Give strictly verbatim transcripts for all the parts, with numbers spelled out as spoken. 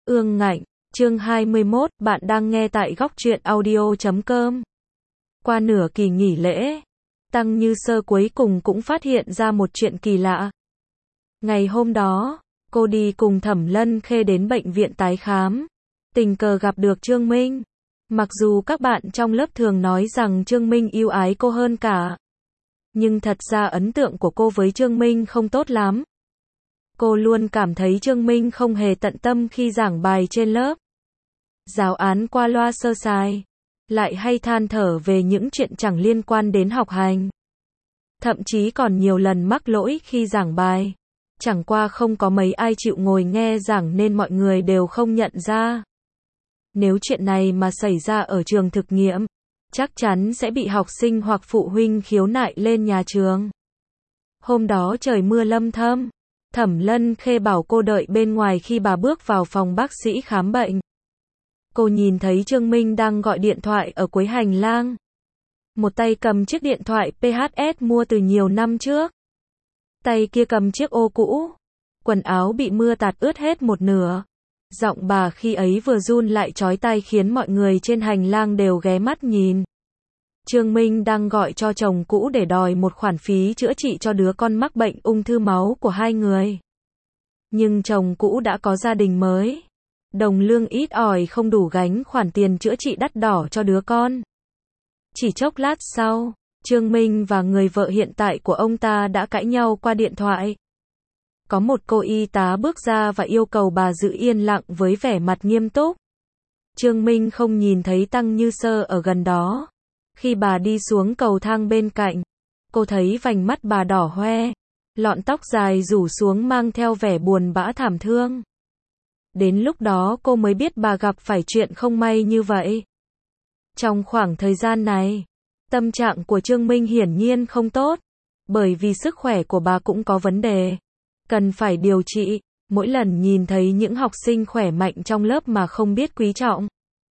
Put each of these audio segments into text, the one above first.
Ương Ngạnh, chương hai mươi mốt, bạn đang nghe tại góc truyện audio chấm com. Qua nửa kỳ nghỉ lễ, Tăng Như Sơ cuối cùng cũng phát hiện ra một chuyện kỳ lạ. Ngày hôm đó, cô đi cùng Thẩm Lân Khê đến bệnh viện tái khám, tình cờ gặp được Trương Minh. Mặc dù các bạn trong lớp thường nói rằng Trương Minh yêu ái cô hơn cả, nhưng thật ra ấn tượng của cô với Trương Minh không tốt lắm. Cô luôn cảm thấy Trương Minh không hề tận tâm khi giảng bài trên lớp. Giáo án qua loa sơ sài, lại hay than thở về những chuyện chẳng liên quan đến học hành. Thậm chí còn nhiều lần mắc lỗi khi giảng bài. Chẳng qua không có mấy ai chịu ngồi nghe giảng nên mọi người đều không nhận ra. Nếu chuyện này mà xảy ra ở trường thực nghiệm, chắc chắn sẽ bị học sinh hoặc phụ huynh khiếu nại lên nhà trường. Hôm đó trời mưa lâm thâm. Thẩm Lân Khê bảo cô đợi bên ngoài khi bà bước vào phòng bác sĩ khám bệnh. Cô nhìn thấy Trương Minh đang gọi điện thoại ở cuối hành lang. Một tay cầm chiếc điện thoại pê hát ét mua từ nhiều năm trước. Tay kia cầm chiếc ô cũ. Quần áo bị mưa tạt ướt hết một nửa. Giọng bà khi ấy vừa run lại chói tai khiến mọi người trên hành lang đều ghé mắt nhìn. Trương Minh đang gọi cho chồng cũ để đòi một khoản phí chữa trị cho đứa con mắc bệnh ung thư máu của hai người. Nhưng chồng cũ đã có gia đình mới. Đồng lương ít ỏi không đủ gánh khoản tiền chữa trị đắt đỏ cho đứa con. Chỉ chốc lát sau, Trương Minh và người vợ hiện tại của ông ta đã cãi nhau qua điện thoại. Có một cô y tá bước ra và yêu cầu bà giữ yên lặng với vẻ mặt nghiêm túc. Trương Minh không nhìn thấy Tăng Như Sơ ở gần đó. Khi bà đi xuống cầu thang bên cạnh, cô thấy vành mắt bà đỏ hoe, lọn tóc dài rủ xuống mang theo vẻ buồn bã thảm thương. Đến lúc đó cô mới biết bà gặp phải chuyện không may như vậy. Trong khoảng thời gian này, tâm trạng của Trương Minh hiển nhiên không tốt, bởi vì sức khỏe của bà cũng có vấn đề, cần phải điều trị. Mỗi lần nhìn thấy những học sinh khỏe mạnh trong lớp mà không biết quý trọng,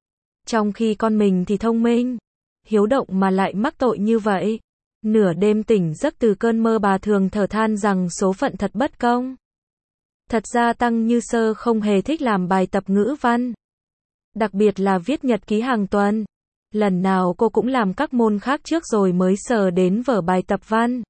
trong khi con mình thì thông minh, hiếu động mà lại mắc tội như vậy. Nửa đêm tỉnh giấc từ cơn mơ bà thường thở than rằng số phận thật bất công. Thật ra Tăng Như Sơ không hề thích làm bài tập ngữ văn, đặc biệt là viết nhật ký hàng tuần. Lần nào cô cũng làm các môn khác trước rồi mới sờ đến vở bài tập văn.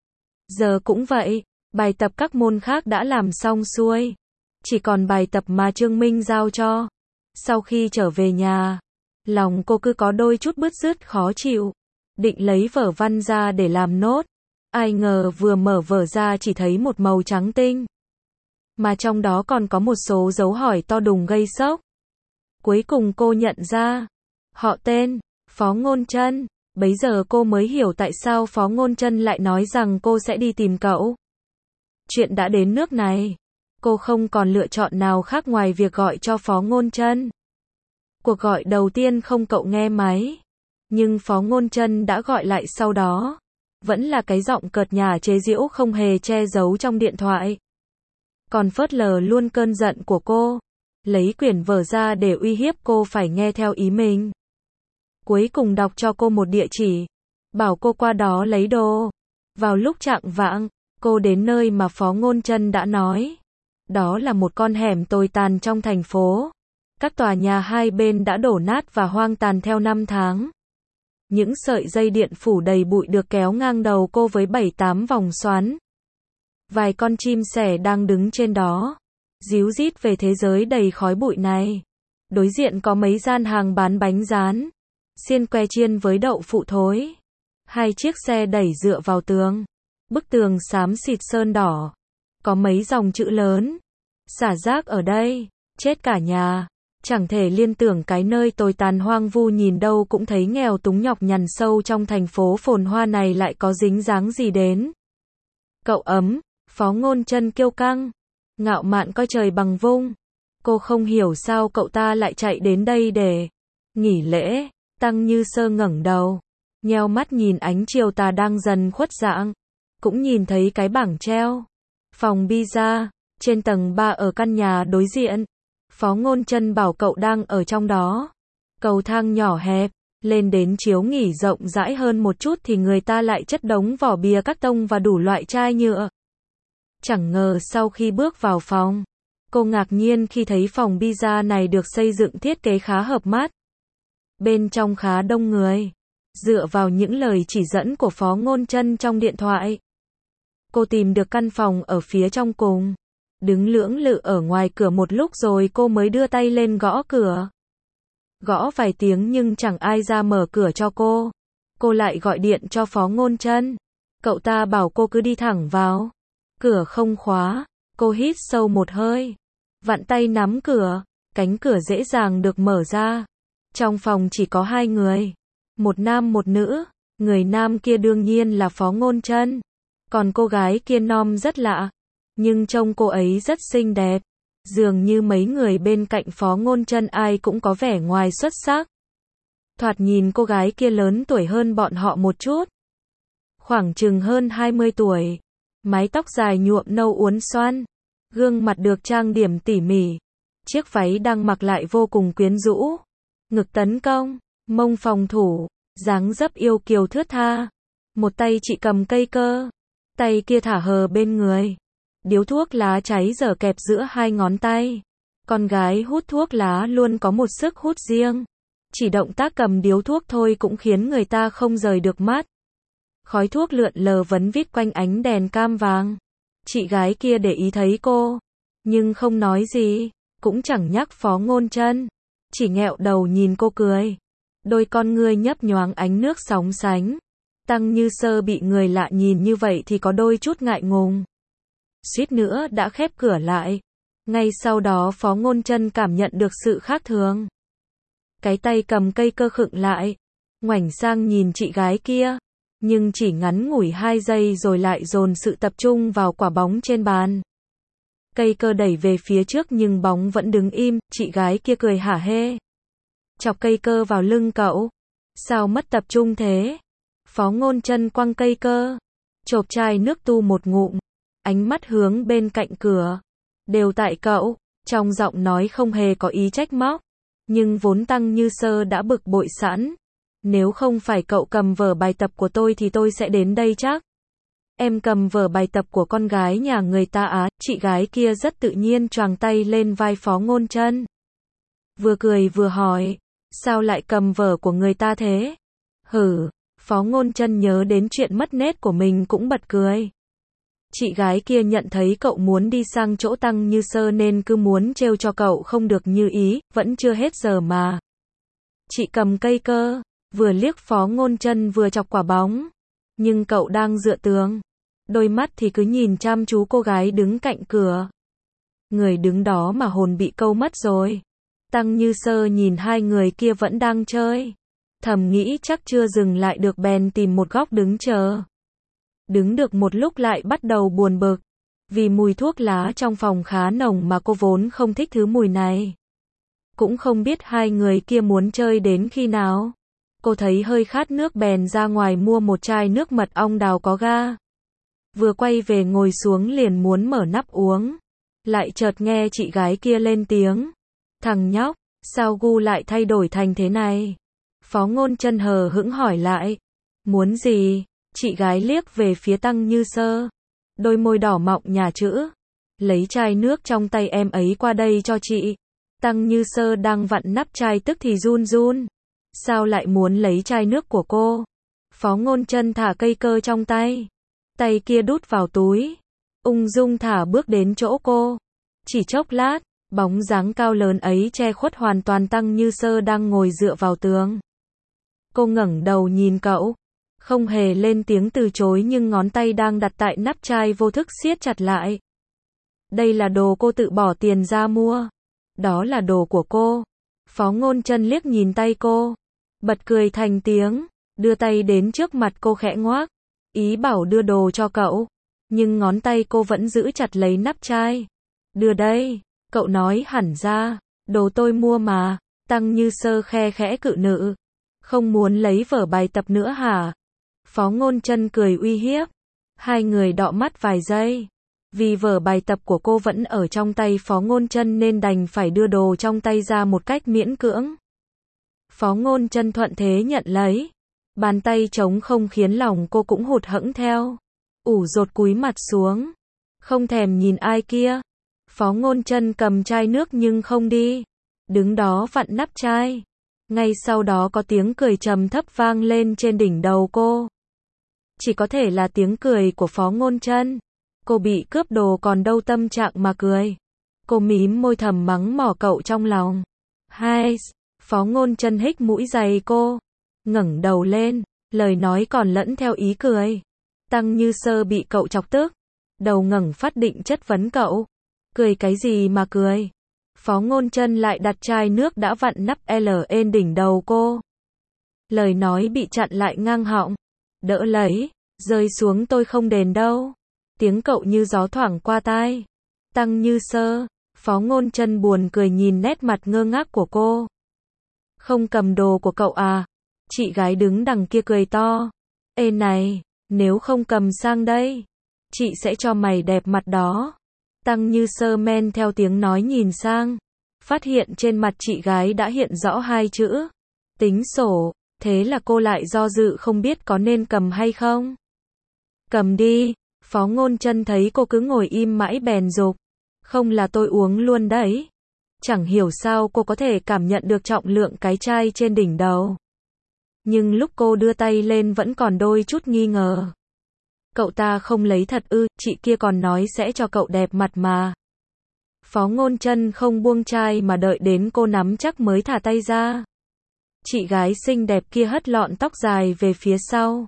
Giờ cũng vậy, bài tập các môn khác đã làm xong xuôi, chỉ còn bài tập mà Trương Minh giao cho. Sau khi trở về nhà, lòng cô cứ có đôi chút bứt rứt khó chịu, định lấy vở văn ra để làm nốt. Ai ngờ vừa mở vở ra chỉ thấy một màu trắng tinh, mà trong đó còn có một số dấu hỏi to đùng gây sốc. Cuối cùng cô nhận ra, họ tên, Phó Ngôn Trân. Bấy giờ cô mới hiểu tại sao Phó Ngôn Trân lại nói rằng cô sẽ đi tìm cậu. Chuyện đã đến nước này, cô không còn lựa chọn nào khác ngoài việc gọi cho Phó Ngôn Trân. Cuộc gọi đầu tiên không cậu nghe máy, nhưng Phó Ngôn Trân đã gọi lại sau đó. Vẫn là cái giọng cợt nhả chế giễu không hề che giấu trong điện thoại. Còn phớt lờ luôn cơn giận của cô, lấy quyển vở ra để uy hiếp cô phải nghe theo ý mình. Cuối cùng đọc cho cô một địa chỉ, bảo cô qua đó lấy đồ. Vào lúc chạng vạng, cô đến nơi mà Phó Ngôn Trân đã nói. Đó là một con hẻm tồi tàn trong thành phố. Các tòa nhà hai bên đã đổ nát và hoang tàn theo năm tháng. Những sợi dây điện phủ đầy bụi được kéo ngang đầu cô với bảy tám vòng xoắn. Vài con chim sẻ đang đứng trên đó, ríu rít về thế giới đầy khói bụi này. Đối diện có mấy gian hàng bán bánh rán, xiên que chiên với đậu phụ thối. Hai chiếc xe đẩy dựa vào tường. Bức tường xám xịt sơn đỏ. Có mấy dòng chữ lớn. Xả rác ở đây, chết cả nhà. Chẳng thể liên tưởng cái nơi tồi tàn hoang vu nhìn đâu cũng thấy nghèo túng nhọc nhằn sâu trong thành phố phồn hoa này lại có dính dáng gì đến. Cậu ấm, Phó Ngôn Trân kiêu căng, ngạo mạn coi trời bằng vung. Cô không hiểu sao cậu ta lại chạy đến đây để nghỉ lễ. Tăng Như Sơ ngẩng đầu, nheo mắt nhìn ánh chiều tà đang dần khuất dạng. Cũng nhìn thấy cái bảng treo phòng pizza trên tầng ba ở căn nhà đối diện. Phó Ngôn Trân bảo cậu đang ở trong đó. Cầu thang nhỏ hẹp, lên đến chiếu nghỉ rộng rãi hơn một chút thì người ta lại chất đống vỏ bìa các tông và đủ loại chai nhựa. Chẳng ngờ sau khi bước vào phòng, Cô ngạc nhiên khi thấy phòng pizza này được xây dựng thiết kế khá hợp mắt. Bên trong khá đông người. Dựa vào những lời chỉ dẫn của Phó Ngôn Chân trong điện thoại, cô tìm được căn phòng ở phía trong cùng. Đứng lưỡng lự ở ngoài cửa một lúc rồi cô mới đưa tay lên gõ cửa. Gõ vài tiếng nhưng chẳng ai ra mở cửa cho cô. Cô lại gọi điện cho Phó Ngôn Chân. Cậu ta bảo cô cứ đi thẳng vào. Cửa không khóa. Cô hít sâu một hơi. Vặn tay nắm cửa. Cánh cửa dễ dàng được mở ra. Trong phòng chỉ có hai người. Một nam một nữ. Người nam kia đương nhiên là Phó Ngôn Chân. Còn cô gái kia nom rất lạ. Nhưng trông cô ấy rất xinh đẹp. Dường như mấy người bên cạnh Phó Ngôn Chân ai cũng có vẻ ngoài xuất sắc. Thoạt nhìn cô gái kia lớn tuổi hơn bọn họ một chút. Khoảng chừng hơn hai mươi tuổi. Mái tóc dài nhuộm nâu uốn xoăn. Gương mặt được trang điểm tỉ mỉ. Chiếc váy đang mặc lại vô cùng quyến rũ. Ngực tấn công, mông phòng thủ, dáng dấp yêu kiều thướt tha. Một tay chị cầm cây cơ, tay kia thả hờ bên người. Điếu thuốc lá cháy dở kẹp giữa hai ngón tay. Con gái hút thuốc lá luôn có một sức hút riêng. Chỉ động tác cầm điếu thuốc thôi cũng khiến người ta không rời được mắt. Khói thuốc lượn lờ vấn vít quanh ánh đèn cam vàng. Chị gái kia để ý thấy cô, nhưng không nói gì, cũng chẳng nhắc Phó Ngôn Chân, chỉ nghẹo đầu nhìn cô cười. Đôi con ngươi nhấp nhoáng ánh nước sóng sánh. Tăng Như Sơ bị người lạ nhìn như vậy thì có đôi chút ngại ngùng. Suýt nữa đã khép cửa lại. Ngay sau đó Phó Ngôn Chân cảm nhận được sự khác thường. Cái tay cầm cây cơ khựng lại, ngoảnh sang nhìn chị gái kia, nhưng chỉ ngắn ngủi hai giây rồi lại dồn sự tập trung vào quả bóng trên bàn. Cây cơ đẩy về phía trước nhưng bóng vẫn đứng im, chị gái kia cười hả hê. Chọc cây cơ vào lưng cậu. Sao mất tập trung thế? Phó Ngôn Chân quăng cây cơ, chộp chai nước tu một ngụm, ánh mắt hướng bên cạnh cửa. Đều tại cậu, trong giọng nói không hề có ý trách móc. Nhưng vốn Tăng Như Sơ đã bực bội sẵn. Nếu không phải cậu cầm vở bài tập của tôi thì tôi sẽ đến đây chắc. Em cầm vở bài tập của con gái nhà người ta á, chị gái kia rất tự nhiên choàng tay lên vai Phó Ngôn Chân. Vừa cười vừa hỏi, sao lại cầm vở của người ta thế? Hử, Phó Ngôn Chân nhớ đến chuyện mất nét của mình cũng bật cười. Chị gái kia nhận thấy cậu muốn đi sang chỗ Tăng Như Sơ nên cứ muốn trêu cho cậu không được như ý, vẫn chưa hết giờ mà. Chị cầm cây cơ, vừa liếc Phó Ngôn Chân vừa chọc quả bóng. Nhưng cậu đang dựa tường. Đôi mắt thì cứ nhìn chăm chú cô gái đứng cạnh cửa. Người đứng đó mà hồn bị câu mất rồi. Tăng Như Sơ nhìn hai người kia vẫn đang chơi. Thầm nghĩ chắc chưa dừng lại được bèn tìm một góc đứng chờ. Đứng được một lúc lại bắt đầu buồn bực. Vì mùi thuốc lá trong phòng khá nồng mà cô vốn không thích thứ mùi này. Cũng không biết hai người kia muốn chơi đến khi nào. Cô thấy hơi khát nước bèn ra ngoài mua một chai nước mật ong đào có ga. Vừa quay về ngồi xuống liền muốn mở nắp uống. Lại chợt nghe chị gái kia lên tiếng. Thằng nhóc, sao gu lại thay đổi thành thế này? Phó Ngôn Chân hờ hững hỏi lại. Muốn gì? Chị gái liếc về phía Tăng Như Sơ. Đôi môi đỏ mọng nhả chữ. Lấy chai nước trong tay em ấy qua đây cho chị. Tăng Như Sơ đang vặn nắp chai tức thì run run. Sao lại muốn lấy chai nước của cô? Phó Ngôn Chân thả cây cơ trong tay. Tay kia đút vào túi. Ung dung thả bước đến chỗ cô. Chỉ chốc lát, bóng dáng cao lớn ấy che khuất hoàn toàn Tăng Như Sơ đang ngồi dựa vào tường. Cô ngẩng đầu nhìn cậu. Không hề lên tiếng từ chối nhưng ngón tay đang đặt tại nắp chai vô thức siết chặt lại. Đây là đồ cô tự bỏ tiền ra mua. Đó là đồ của cô. Phó Ngôn Chân liếc nhìn tay cô. Bật cười thành tiếng. Đưa tay đến trước mặt cô khẽ ngoác. Ý bảo đưa đồ cho cậu. Nhưng ngón tay cô vẫn giữ chặt lấy nắp chai. Đưa đây. Cậu nói hẳn ra. Đồ tôi mua mà. Tăng Như Sơ khe khẽ cự nữ. Không muốn lấy vở bài tập nữa hả? Phó Ngôn Chân cười uy hiếp. Hai người đọ mắt vài giây. Vì vở bài tập của cô vẫn ở trong tay Phó Ngôn Chân nên đành phải đưa đồ trong tay ra một cách miễn cưỡng. Phó Ngôn Chân thuận thế nhận lấy. Bàn tay trống không khiến lòng cô cũng hụt hẫng theo. Ủ rột cúi mặt xuống. Không thèm nhìn ai kia. Phó Ngôn Chân cầm chai nước nhưng không đi. Đứng đó vặn nắp chai. Ngay sau đó có tiếng cười trầm thấp vang lên trên đỉnh đầu cô. Chỉ có thể là tiếng cười của Phó Ngôn Chân. Cô bị cướp đồ còn đâu tâm trạng mà cười. Cô mím môi thầm mắng mỏ cậu trong lòng. Hai, Phó Ngôn Chân hích mũi giày cô. Ngẩng đầu lên, lời nói còn lẫn theo ý cười. Tăng Như Sơ bị cậu chọc tức. Đầu ngẩng phát định chất vấn cậu. Cười cái gì mà cười? Phó Ngôn Chân lại đặt chai nước đã vặn nắp lên đỉnh đầu cô. Lời nói bị chặn lại ngang họng. Đỡ lấy, rơi xuống tôi không đền đâu. Tiếng cậu như gió thoảng qua tai. Tăng Như Sơ, Phó Ngôn Chân buồn cười nhìn nét mặt ngơ ngác của cô. Không cầm đồ của cậu à? Chị gái đứng đằng kia cười to. Ê này, nếu không cầm sang đây, chị sẽ cho mày đẹp mặt đó. Tăng Như Sơ men theo tiếng nói nhìn sang. Phát hiện trên mặt chị gái đã hiện rõ hai chữ. Tính sổ, thế là cô lại do dự không biết có nên cầm hay không. Cầm đi, Phó Ngôn Chân thấy cô cứ ngồi im mãi bèn giục. Không là tôi uống luôn đấy. Chẳng hiểu sao cô có thể cảm nhận được trọng lượng cái chai trên đỉnh đầu. Nhưng lúc cô đưa tay lên vẫn còn đôi chút nghi ngờ. Cậu ta không lấy thật ư, chị kia còn nói sẽ cho cậu đẹp mặt mà. Phó Ngôn Chân không buông chai mà đợi đến cô nắm chắc mới thả tay ra. Chị gái xinh đẹp kia hất lọn tóc dài về phía sau.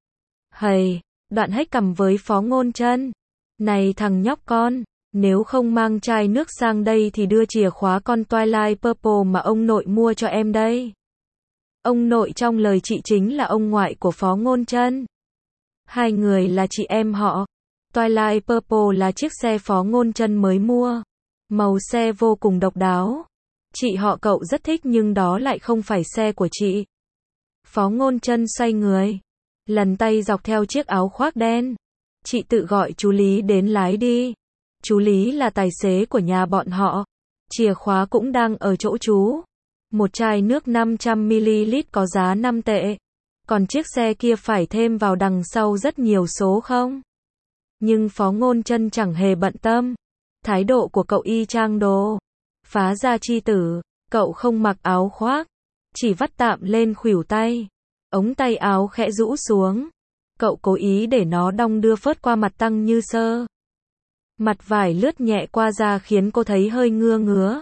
Hầy, đoạn hách cằm với Phó Ngôn Chân. Này thằng nhóc con, nếu không mang chai nước sang đây thì đưa chìa khóa con Twilight Purple mà ông nội mua cho em đây. Ông nội trong lời chị chính là ông ngoại của Phó Ngôn Chân. Hai người là chị em họ. Twilight Purple là chiếc xe Phó Ngôn Chân mới mua. Màu xe vô cùng độc đáo. Chị họ cậu rất thích nhưng đó lại không phải xe của chị. Phó Ngôn Chân xoay người. Lần tay dọc theo chiếc áo khoác đen. Chị tự gọi chú Lý đến lái đi. Chú Lý là tài xế của nhà bọn họ. Chìa khóa cũng đang ở chỗ chú. Một chai nước năm trăm mi li lít có giá năm tệ. Còn chiếc xe kia phải thêm vào đằng sau rất nhiều số không? Nhưng Phó Ngôn Chân chẳng hề bận tâm. Thái độ của cậu y chang đồ phá gia chi tử. Cậu không mặc áo khoác, chỉ vắt tạm lên khuỷu tay. Ống tay áo khẽ rũ xuống. Cậu cố ý để nó đong đưa phớt qua mặt Tăng Như Sơ. Mặt vải lướt nhẹ qua da khiến cô thấy hơi ngứa ngứa.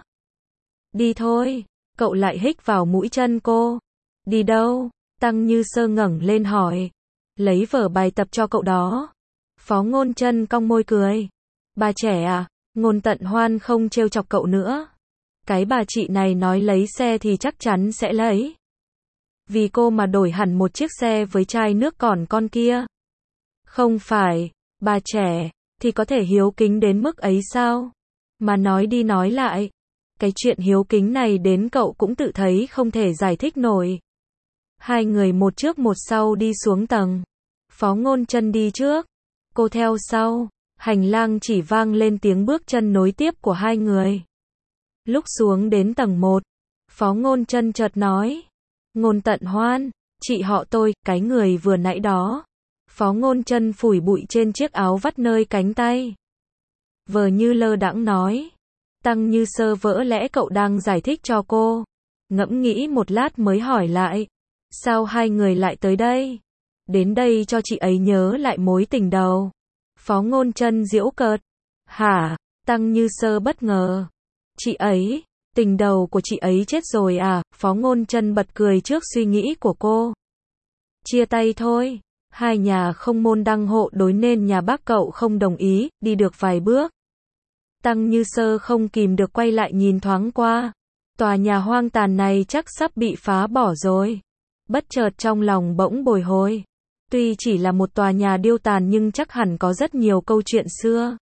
Đi thôi. Cậu lại hích vào mũi chân cô. Đi đâu? Tăng Như Sơ ngẩng lên hỏi. Lấy vở bài tập cho cậu đó. Phó Ngôn Chân cong môi cười. Bà trẻ à, Ngôn Tận Hoan không trêu chọc cậu nữa. Cái bà chị này nói lấy xe thì chắc chắn sẽ lấy. Vì cô mà đổi hẳn một chiếc xe với chai nước còn con kia. Không phải, bà trẻ, thì có thể hiếu kính đến mức ấy sao? Mà nói đi nói lại, cái chuyện hiếu kính này đến cậu cũng tự thấy không thể giải thích nổi. Hai người một trước một sau đi xuống tầng. Phó Ngôn Chân đi trước, cô theo sau. Hành lang chỉ vang lên tiếng bước chân nối tiếp của hai người. Lúc xuống đến tầng một, Phó Ngôn Chân chợt nói. Ngôn Tận Hoan, chị họ tôi, cái người vừa nãy đó. Phó Ngôn Chân phủi bụi trên chiếc áo vắt nơi cánh tay. Vờ như lơ đãng nói. Tăng Như Sơ vỡ lẽ cậu đang giải thích cho cô. Ngẫm nghĩ một lát mới hỏi lại. Sao hai người lại tới đây? Đến đây cho chị ấy nhớ lại mối tình đầu. Phó Ngôn Chân giễu cợt. Hả? Tăng Như Sơ bất ngờ. Chị ấy, tình đầu của chị ấy chết rồi à? Phó Ngôn Chân bật cười trước suy nghĩ của cô. Chia tay thôi. Hai nhà không môn đăng hộ đối nên nhà bác cậu không đồng ý, đi được vài bước. Tăng Như Sơ không kìm được quay lại nhìn thoáng qua. Tòa nhà hoang tàn này chắc sắp bị phá bỏ rồi. Bất chợt trong lòng bỗng bồi hồi. Tuy chỉ là một tòa nhà điêu tàn nhưng chắc hẳn có rất nhiều câu chuyện xưa.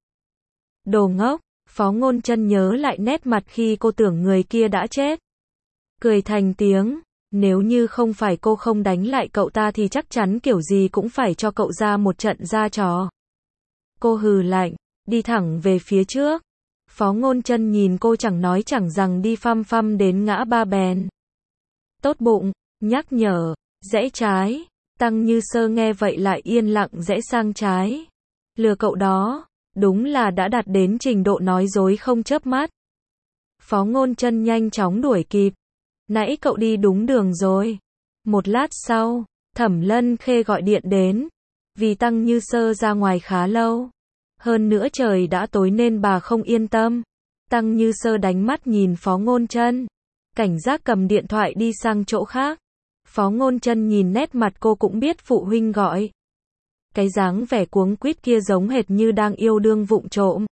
Đồ ngốc, Phó Ngôn Chân nhớ lại nét mặt khi cô tưởng người kia đã chết. Cười thành tiếng, nếu như không phải cô không đánh lại cậu ta thì chắc chắn kiểu gì cũng phải cho cậu ra một trận ra trò. Cô hừ lạnh, đi thẳng về phía trước. Phó Ngôn Chân nhìn cô chẳng nói chẳng rằng đi phăm phăm đến ngã ba bèn. Tốt bụng, nhắc nhở, rẽ trái. Tăng Như Sơ nghe vậy lại yên lặng rẽ sang trái. Lừa cậu đó, Đúng là đã đạt đến trình độ nói dối không chớp mắt. Phó Ngôn Chân nhanh chóng đuổi kịp. Nãy cậu đi đúng đường rồi. Một lát sau, Thẩm Lân Khê gọi điện đến. Vì Tăng Như Sơ ra ngoài khá lâu. Hơn nữa trời đã tối nên bà không yên tâm. Tăng Như Sơ đánh mắt nhìn Phó Ngôn Chân. Cảnh giác cầm điện thoại đi sang chỗ khác. Phó Ngôn Chân nhìn nét mặt cô cũng biết phụ huynh gọi. Cái dáng vẻ cuống quýt kia giống hệt như đang yêu đương vụng trộm.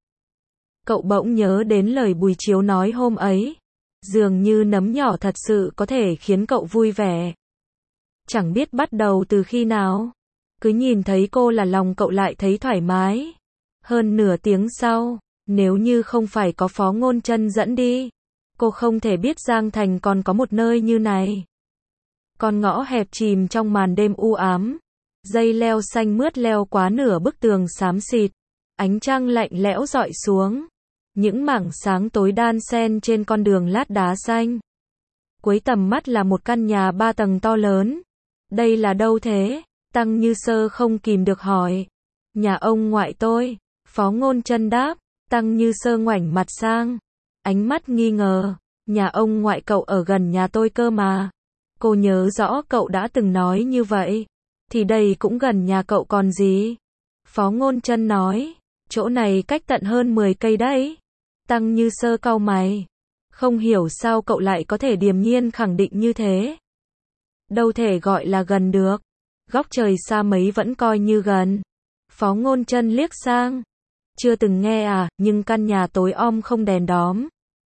Cậu bỗng nhớ đến lời Bùi Chiếu nói hôm ấy. Dường như nấm nhỏ thật sự có thể khiến cậu vui vẻ. Chẳng biết bắt đầu từ khi nào. Cứ nhìn thấy cô là lòng cậu lại thấy thoải mái. Hơn nửa tiếng sau, nếu như không phải có Phó Ngôn Chân dẫn đi, cô không thể biết Giang Thành còn có một nơi như này. Con ngõ hẹp chìm trong màn đêm u ám. Dây leo xanh mướt leo quá nửa bức tường xám xịt. Ánh trăng lạnh lẽo rọi xuống. Những mảng sáng tối đan xen trên con đường lát đá xanh. Cuối tầm mắt là một căn nhà ba tầng to lớn. Đây là đâu thế? Tăng Như Sơ không kìm được hỏi. Nhà ông ngoại tôi. Phó Ngôn Chân đáp. Tăng Như Sơ ngoảnh mặt sang. Ánh mắt nghi ngờ. Nhà ông ngoại cậu ở gần nhà tôi cơ mà. Cô nhớ rõ cậu đã từng nói như vậy. Thì đây cũng gần nhà cậu còn gì. Phó Ngôn Chân nói. Chỗ này cách tận hơn mười cây đấy. Tăng Như Sơ cau mày. Không hiểu sao cậu lại có thể điềm nhiên khẳng định như thế. Đâu thể gọi là gần được. Góc trời xa mấy vẫn coi như gần. Phó Ngôn Chân liếc sang. Chưa từng nghe à, nhưng căn nhà tối om không đèn đóm.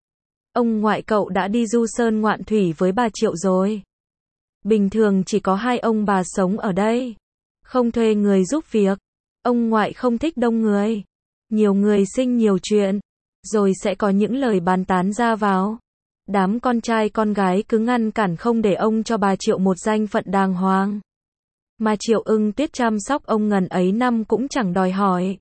Ông ngoại cậu đã đi du sơn ngoạn thủy với bà Triệu rồi. Bình thường chỉ có hai ông bà sống ở đây. Không thuê người giúp việc. Ông ngoại không thích đông người. Nhiều người sinh nhiều chuyện. Rồi sẽ có những lời bàn tán ra vào. Đám con trai con gái cứ ngăn cản không để ông cho bà Triệu một danh phận đàng hoàng. Mà Triệu Ưng Tuyết chăm sóc ông ngần ấy năm cũng chẳng đòi hỏi.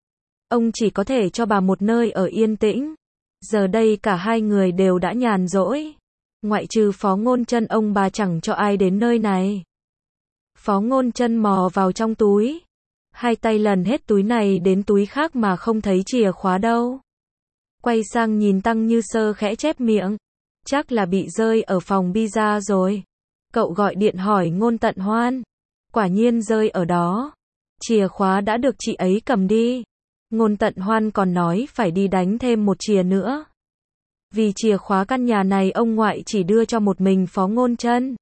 Ông chỉ có thể cho bà một nơi ở yên tĩnh. Giờ đây cả hai người đều đã nhàn rỗi. Ngoại trừ Phó Ngôn Chân ông bà chẳng cho ai đến nơi này. Phó Ngôn Chân mò vào trong túi. Hai tay lần hết túi này đến túi khác mà không thấy chìa khóa đâu. Quay sang nhìn Tăng Như Sơ khẽ chép miệng. Chắc là bị rơi ở phòng pizza rồi. Cậu gọi điện hỏi Ngôn Tận Hoan. Quả nhiên rơi ở đó. Chìa khóa đã được chị ấy cầm đi. Ngôn Tận Hoan còn nói phải đi đánh thêm một chìa nữa. Vì chìa khóa căn nhà này ông ngoại chỉ đưa cho một mình Phó Ngôn Chân.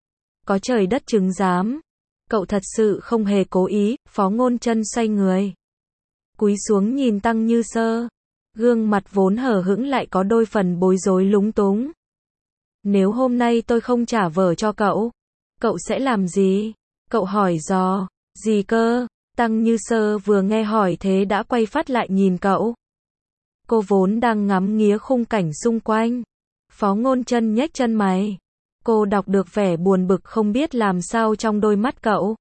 Có trời đất chứng giám. Cậu thật sự không hề cố ý. Phó Ngôn Chân xoay người. Cúi xuống nhìn Tăng Như Sơ. Gương mặt vốn hờ hững lại có đôi phần bối rối lúng túng. Nếu hôm nay tôi không trả vở cho cậu, cậu sẽ làm gì? Cậu hỏi dò. Gì cơ? Tăng Như Sơ vừa nghe hỏi thế đã quay phát lại nhìn cậu. Cô vốn đang ngắm nghía khung cảnh xung quanh. Phó Ngôn Chân nhếch chân mày. Cô đọc được vẻ buồn bực không biết làm sao trong đôi mắt cậu.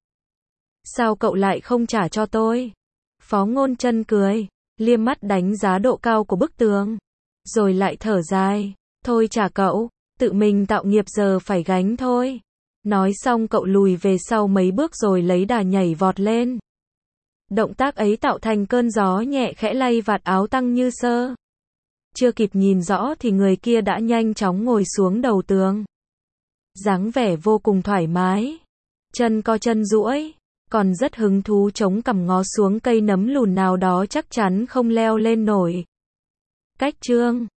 Sao cậu lại không trả cho tôi? Phó Ngôn Chân cười, liếc mắt đánh giá độ cao của bức tường. Rồi lại thở dài. Thôi trả cậu, tự mình tạo nghiệp giờ phải gánh thôi. Nói xong cậu lùi về sau mấy bước rồi lấy đà nhảy vọt lên. Động tác ấy tạo thành cơn gió nhẹ khẽ lay vạt áo Tăng Như Sơ. Chưa kịp nhìn rõ thì người kia đã nhanh chóng ngồi xuống đầu tường. Dáng vẻ vô cùng thoải mái. Chân co chân duỗi, còn rất hứng thú chống cằm ngó xuống cây nấm lùn nào đó chắc chắn không leo lên nổi. Cách chương